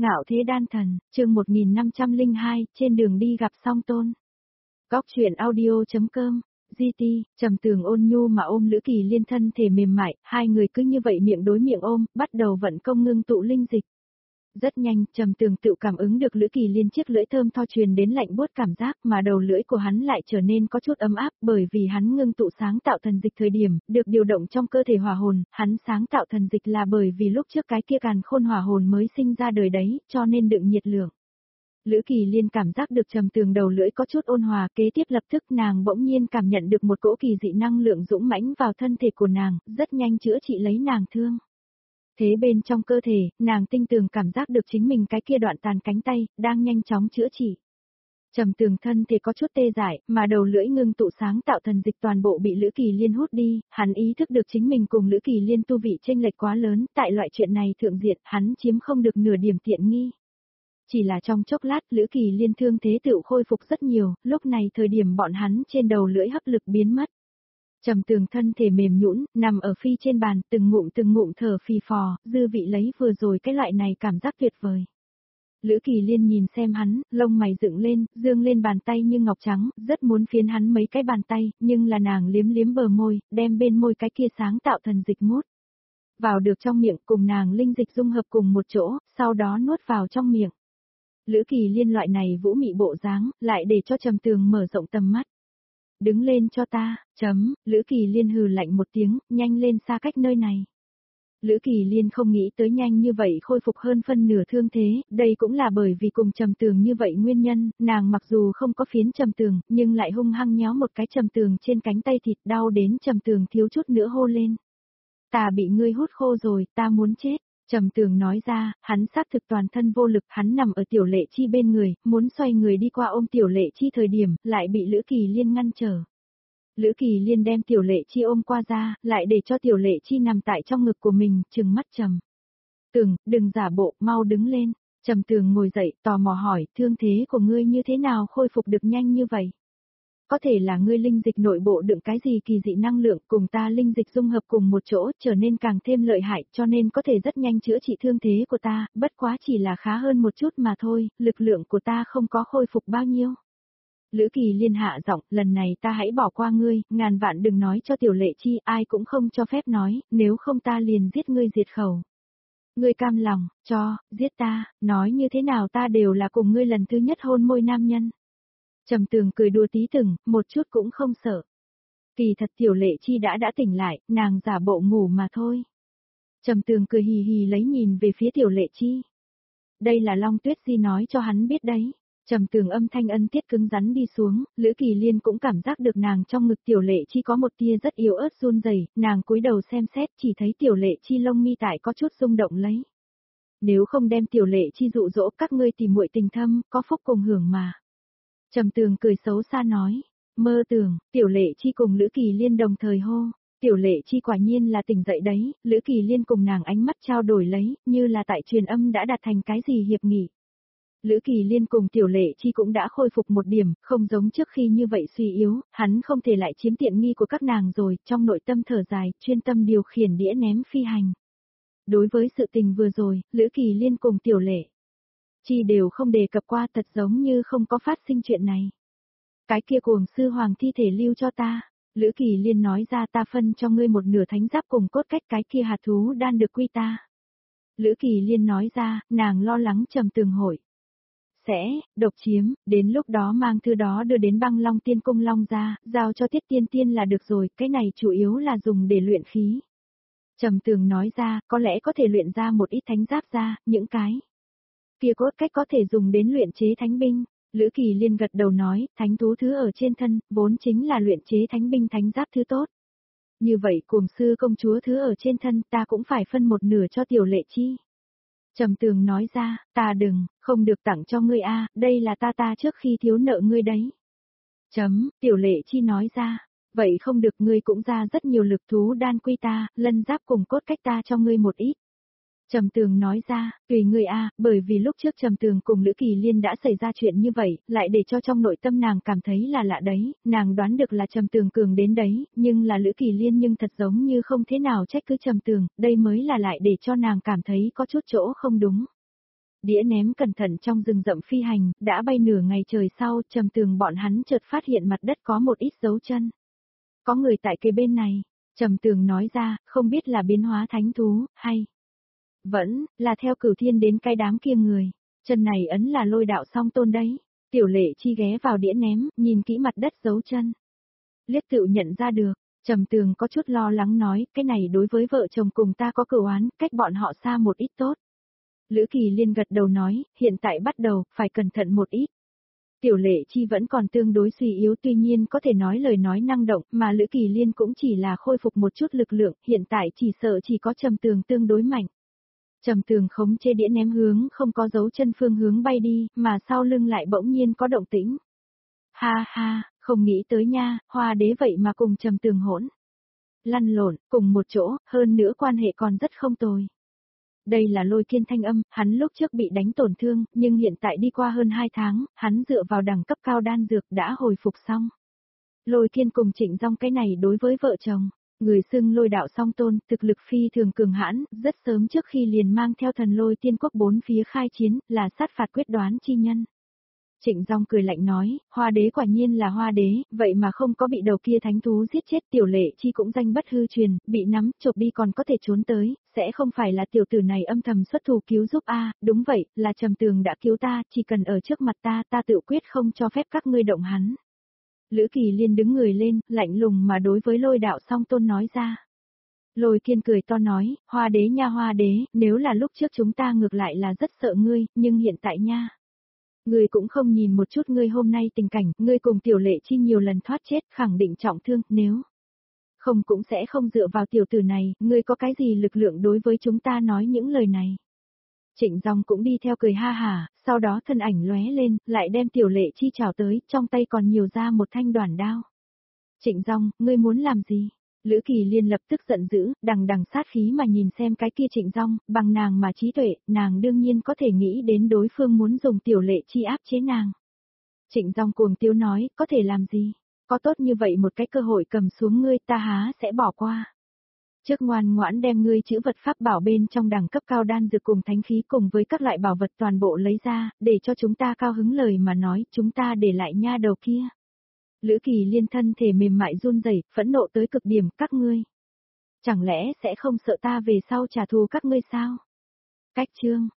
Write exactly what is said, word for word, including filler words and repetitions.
Ngạo thế đan thần, chương một nghìn năm trăm lẻ hai, trên đường đi gặp Song Tôn. Góc truyện audio.com, giê tê, Trầm Tường ôn nhu mà ôm Lữ Kỳ Liên thân thể mềm mại, hai người cứ như vậy miệng đối miệng ôm, bắt đầu vận công ngưng tụ linh dịch. Rất nhanh, Trầm Tường tự cảm ứng được Lữ Kỳ Liên chiếc lưỡi thơm tho truyền đến lạnh buốt cảm giác mà đầu lưỡi của hắn lại trở nên có chút ấm áp bởi vì hắn ngưng tụ sáng tạo thần dịch thời điểm, được điều động trong cơ thể hỏa hồn, hắn sáng tạo thần dịch là bởi vì lúc trước cái kia càn khôn hỏa hồn mới sinh ra đời đấy, cho nên đựng nhiệt lượng. Lữ Kỳ Liên cảm giác được Trầm Tường đầu lưỡi có chút ôn hòa, kế tiếp lập tức nàng bỗng nhiên cảm nhận được một cỗ kỳ dị năng lượng dũng mãnh vào thân thể của nàng, rất nhanh chữa trị lấy nàng thương. Thế bên trong cơ thể, nàng tinh tường cảm giác được chính mình cái kia đoạn tàn cánh tay, đang nhanh chóng chữa trị. Trầm Tường thân thể có chút tê dại, mà đầu lưỡi ngưng tụ sáng tạo thần dịch toàn bộ bị Lữ Kỳ Liên hút đi, hắn ý thức được chính mình cùng Lữ Kỳ Liên tu vị chênh lệch quá lớn, tại loại chuyện này thượng diện, hắn chiếm không được nửa điểm tiện nghi. Chỉ là trong chốc lát Lữ Kỳ Liên thương thế tự khôi phục rất nhiều, lúc này thời điểm bọn hắn trên đầu lưỡi hấp lực biến mất. Trầm Tường thân thể mềm nhũn, nằm ở phi trên bàn, từng ngụm từng ngụm thở phì phò, dư vị lấy vừa rồi cái loại này cảm giác tuyệt vời. Lữ Kỳ Liên nhìn xem hắn, lông mày dựng lên, dương lên bàn tay như ngọc trắng, rất muốn phiến hắn mấy cái bàn tay, nhưng là nàng liếm liếm bờ môi, đem bên môi cái kia sáng tạo thần dịch mút vào được trong miệng, cùng nàng linh dịch dung hợp cùng một chỗ, sau đó nuốt vào trong miệng. Lữ Kỳ Liên loại này vũ mị bộ dáng, lại để cho Trầm Tường mở rộng tầm mắt. Đứng lên cho ta, chấm, Lữ Kỳ Liên hừ lạnh một tiếng, nhanh lên xa cách nơi này. Lữ Kỳ Liên không nghĩ tới nhanh như vậy khôi phục hơn phân nửa thương thế, đây cũng là bởi vì cùng Trầm Tường như vậy nguyên nhân, nàng mặc dù không có phiến Trầm Tường, nhưng lại hung hăng nhéo một cái Trầm Tường trên cánh tay thịt, đau đến Trầm Tường thiếu chút nữa hô lên. Ta bị ngươi hút khô rồi, ta muốn chết. Trầm Tường nói ra, hắn xác thực toàn thân vô lực, hắn nằm ở Tiểu Lệ Chi bên người, muốn xoay người đi qua ôm Tiểu Lệ Chi thời điểm, lại bị Lữ Kỳ Liên ngăn trở. Lữ Kỳ Liên đem Tiểu Lệ Chi ôm qua ra, lại để cho Tiểu Lệ Chi nằm tại trong ngực của mình, trừng mắt Trầm Tường, đừng giả bộ, mau đứng lên. Trầm Tường ngồi dậy, tò mò hỏi, thương thế của ngươi như thế nào khôi phục được nhanh như vậy? Có thể là ngươi linh dịch nội bộ đựng cái gì kỳ dị năng lượng cùng ta linh dịch dung hợp cùng một chỗ trở nên càng thêm lợi hại cho nên có thể rất nhanh chữa trị thương thế của ta, bất quá chỉ là khá hơn một chút mà thôi, lực lượng của ta không có khôi phục bao nhiêu. Lữ Kỳ Liên hạ giọng, lần này ta hãy bỏ qua ngươi, ngàn vạn đừng nói cho Tiểu Lệ Chi, ai cũng không cho phép nói, nếu không ta liền giết ngươi diệt khẩu. Ngươi cam lòng, cho, giết ta, nói như thế nào ta đều là cùng ngươi lần thứ nhất hôn môi nam nhân. Trầm Tường cười đùa tí từng, một chút cũng không sợ. Kỳ thật Tiểu Lệ Chi đã đã tỉnh lại, nàng giả bộ ngủ mà thôi. Trầm Tường cười hì hì lấy nhìn về phía Tiểu Lệ Chi. Đây là Long Tuyết Di nói cho hắn biết đấy. Trầm Tường âm thanh ân tiết cứng rắn đi xuống, Lữ Kỳ Liên cũng cảm giác được nàng trong ngực Tiểu Lệ Chi có một tia rất yếu ớt run rẩy, nàng cúi đầu xem xét chỉ thấy Tiểu Lệ Chi lông mi tại có chút rung động lấy. Nếu không đem Tiểu Lệ Chi dụ dỗ các ngươi tìm muội tình thâm, có phúc cùng hưởng mà. Trầm Tường cười xấu xa nói, mơ tưởng, Tiểu Lệ Chi cùng Lữ Kỳ Liên đồng thời hô, Tiểu Lệ Chi quả nhiên là tỉnh dậy đấy, Lữ Kỳ Liên cùng nàng ánh mắt trao đổi lấy, như là tại truyền âm đã đạt thành cái gì hiệp nghị. Lữ Kỳ Liên cùng Tiểu Lệ Chi cũng đã khôi phục một điểm, không giống trước khi như vậy suy yếu, hắn không thể lại chiếm tiện nghi của các nàng rồi, trong nội tâm thở dài, chuyên tâm điều khiển đĩa ném phi hành. Đối với sự tình vừa rồi, Lữ Kỳ Liên cùng Tiểu Lệ Chi đều không đề cập qua, thật giống như không có phát sinh chuyện này. Cái kia cuồng sư hoàng thi thể lưu cho ta, Lữ Kỳ Liên nói ra, ta phân cho ngươi một nửa thánh giáp cùng cốt cách, cái kia hạt thú đan được quy ta. Lữ Kỳ Liên nói ra, nàng lo lắng Trầm Tường hội sẽ độc chiếm, đến lúc đó mang thư đó đưa đến Băng Long Tiên Cung Long ra, giao cho Tiết Tiên Tiên là được rồi, cái này chủ yếu là dùng để luyện khí. Trầm Tường nói ra, có lẽ có thể luyện ra một ít thánh giáp ra, những cái kia cốt cách có thể dùng đến luyện chế thánh binh. Lữ Kỳ Liên gật đầu nói, thánh thú thứ ở trên thân, vốn chính là luyện chế thánh binh thánh giáp thứ tốt. Như vậy cuồng sư công chúa thứ ở trên thân ta cũng phải phân một nửa cho Tiểu Lệ Chi. Trầm Tường nói ra, ta đừng, không được tặng cho ngươi a, đây là ta ta trước khi thiếu nợ ngươi đấy. Chấm, Tiểu Lệ Chi nói ra, vậy không được, ngươi cũng ra rất nhiều lực thú đan quy ta, lân giáp cùng cốt cách ta cho ngươi một ít. Trầm Tường nói ra, tùy ngươi a, bởi vì lúc trước Trầm Tường cùng Lữ Kỳ Liên đã xảy ra chuyện như vậy, lại để cho trong nội tâm nàng cảm thấy là lạ đấy, nàng đoán được là Trầm Tường cường đến đấy, nhưng là Lữ Kỳ Liên nhưng thật giống như không thế nào trách cứ Trầm Tường, đây mới là lại để cho nàng cảm thấy có chút chỗ không đúng. Đĩa ném cẩn thận trong rừng rậm phi hành, đã bay nửa ngày trời sau, Trầm Tường bọn hắn chợt phát hiện mặt đất có một ít dấu chân. Có người tại cây bên này, Trầm Tường nói ra, không biết là biến hóa thánh thú, hay vẫn là theo Cửu Thiên đến cái đám kia người. Chân này ấn là Lôi Đạo Song Tôn đấy. Tiểu Lệ Chi ghé vào đĩa ném, nhìn kỹ mặt đất dấu chân. Liếc tự nhận ra được, Trầm Tường có chút lo lắng nói, cái này đối với vợ chồng cùng ta có cửu oán, cách bọn họ xa một ít tốt. Lữ Kỳ Liên gật đầu nói, hiện tại bắt đầu, phải cẩn thận một ít. Tiểu Lệ Chi vẫn còn tương đối suy yếu, tuy nhiên có thể nói lời nói năng động, mà Lữ Kỳ Liên cũng chỉ là khôi phục một chút lực lượng, hiện tại chỉ sợ chỉ có Trầm Tường tương đối mạnh. Trầm Tường khống chế đĩa ném hướng không có dấu chân phương hướng bay đi, mà sau lưng lại bỗng nhiên có động tĩnh. Ha ha, không nghĩ tới nha, Hoa Đế vậy mà cùng Trầm Tường hỗn lăn lộn, cùng một chỗ, hơn nữa quan hệ còn rất không tồi. Đây là Lôi Kiên thanh âm, hắn lúc trước bị đánh tổn thương, nhưng hiện tại đi qua hơn hai tháng, hắn dựa vào đẳng cấp cao đan dược đã hồi phục xong. Lôi Kiên cùng Trịnh Dung cái này đối với vợ chồng, người xưng Lôi Đạo Song Tôn, thực lực phi thường cường hãn, rất sớm trước khi liền mang theo thần Lôi Tiên Quốc bốn phía khai chiến, là sát phạt quyết đoán chi nhân. Trịnh Dung cười lạnh nói, Hoa Đế quả nhiên là Hoa Đế, vậy mà không có bị đầu kia thánh thú giết chết. Tiểu Lệ Chi cũng danh bất hư truyền, bị nắm, chộp đi còn có thể trốn tới, sẽ không phải là tiểu tử này âm thầm xuất thủ cứu giúp a? Đúng vậy, là Trầm Tường đã cứu ta, chỉ cần ở trước mặt ta, ta tự quyết không cho phép các ngươi động hắn. Lữ Kỳ Liên đứng người lên, lạnh lùng mà đối với Lôi Đạo Song Tôn nói ra. Lôi Kiên cười to nói, Hoa Đế nha Hoa Đế, nếu là lúc trước chúng ta ngược lại là rất sợ ngươi, nhưng hiện tại nha. Ngươi cũng không nhìn một chút ngươi hôm nay tình cảnh, ngươi cùng Tiểu Lệ Chi nhiều lần thoát chết, khẳng định trọng thương, nếu không cũng sẽ không dựa vào tiểu tử này, ngươi có cái gì lực lượng đối với chúng ta nói những lời này. Trịnh Dung cũng đi theo cười ha hả, sau đó thân ảnh lóe lên, lại đem Tiểu Lệ Chi chào tới, trong tay còn nhiều ra một thanh đoản đao. Trịnh Dung, ngươi muốn làm gì? Lữ Kỳ Liên lập tức giận dữ, đằng đằng sát khí mà nhìn xem cái kia Trịnh Dung, bằng nàng mà trí tuệ, nàng đương nhiên có thể nghĩ đến đối phương muốn dùng Tiểu Lệ Chi áp chế nàng. Trịnh Dung cuồng tiêu nói, có thể làm gì? Có tốt như vậy một cái cơ hội cầm xuống ngươi, ta há sẽ bỏ qua. Trước ngoan ngoãn đem ngươi chữ vật pháp bảo bên trong đẳng cấp cao đan dược cùng thánh khí cùng với các loại bảo vật toàn bộ lấy ra, để cho chúng ta cao hứng lời mà nói, chúng ta để lại nha đầu kia. Lữ Kỳ Liên thân thể mềm mại run rẩy, phẫn nộ tới cực điểm, các ngươi. Chẳng lẽ sẽ không sợ ta về sau trả thù các ngươi sao? Cách chương